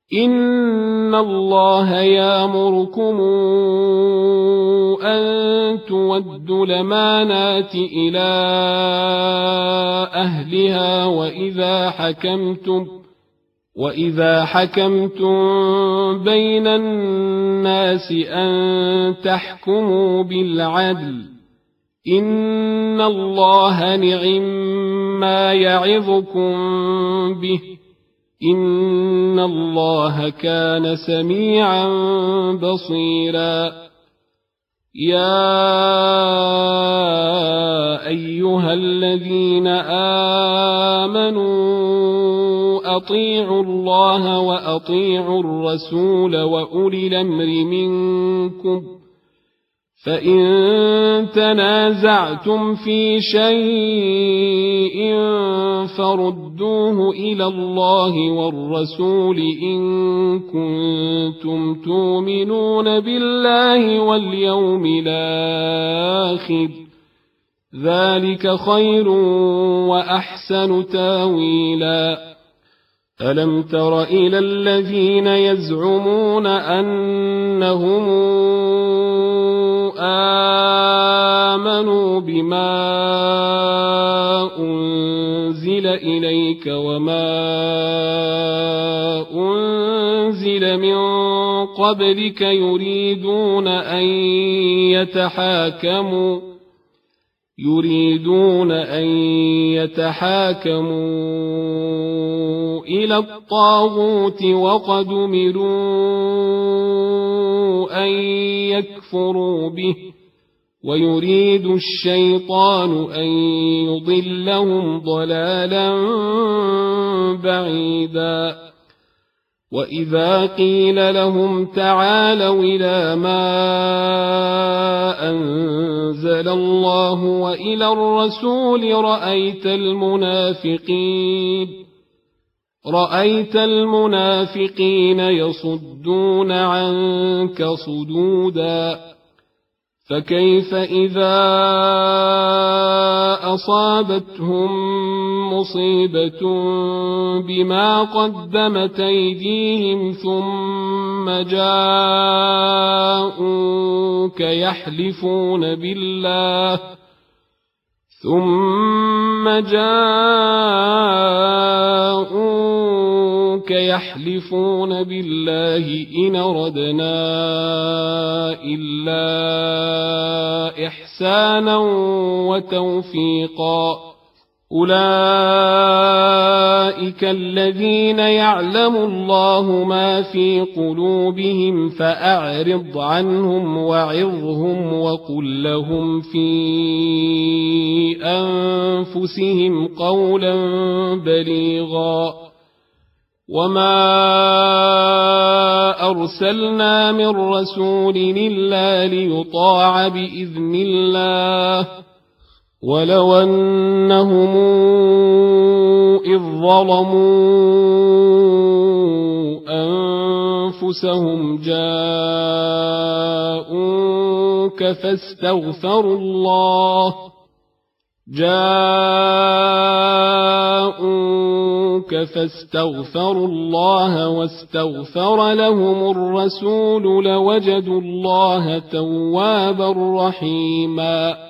إن الله يأمركم أن تودوا الأمانات إلى أهلها وإذا حكمتم بين الناس أن تحكموا بالعدل إن الله نعم يعظكم به إن الله كان سميعا بصيرا يا أيها الذين آمنوا أطيعوا الله وأطيعوا الرسول وأولي الأمر منكم فإن تنازعتم في شيء فردوه إلى الله والرسول إن كنتم تؤمنون بالله واليوم الآخر ذلك خير وأحسن تاويلا ألم تر إلى الذين يزعمون أنهم آمنوا بما أنزل إليك وما أنزل من قبلك يريدون أن يتحاكموا إلى الطاغوت وقد أمروا أن يكفروا به ويريد الشيطان أن يضلهم ضلالا بعيدا وإذا قيل لهم تعالوا إلى ما أنزل الله وإلى الرسول رأيت المنافقين يصدون عنك صدودا فكيف إذا أصابتهم مصيبة بما قدمت أيديهم ثم جاءوك يحلفون بالله إن أردنا إلا إحسانا وتوفيقا أولئك الذين يعلم الله ما في قلوبهم فأعرض عنهم وعظهم وقل لهم في أنفسهم قولا بليغا وما أرسلنا من رسول إلا ليطاع بإذن الله ولو أنهم إذ ظلموا أنفسهم جاءوك فاستغفروا الله واستغفر لهم الرسول لوجدوا الله توابا رحيما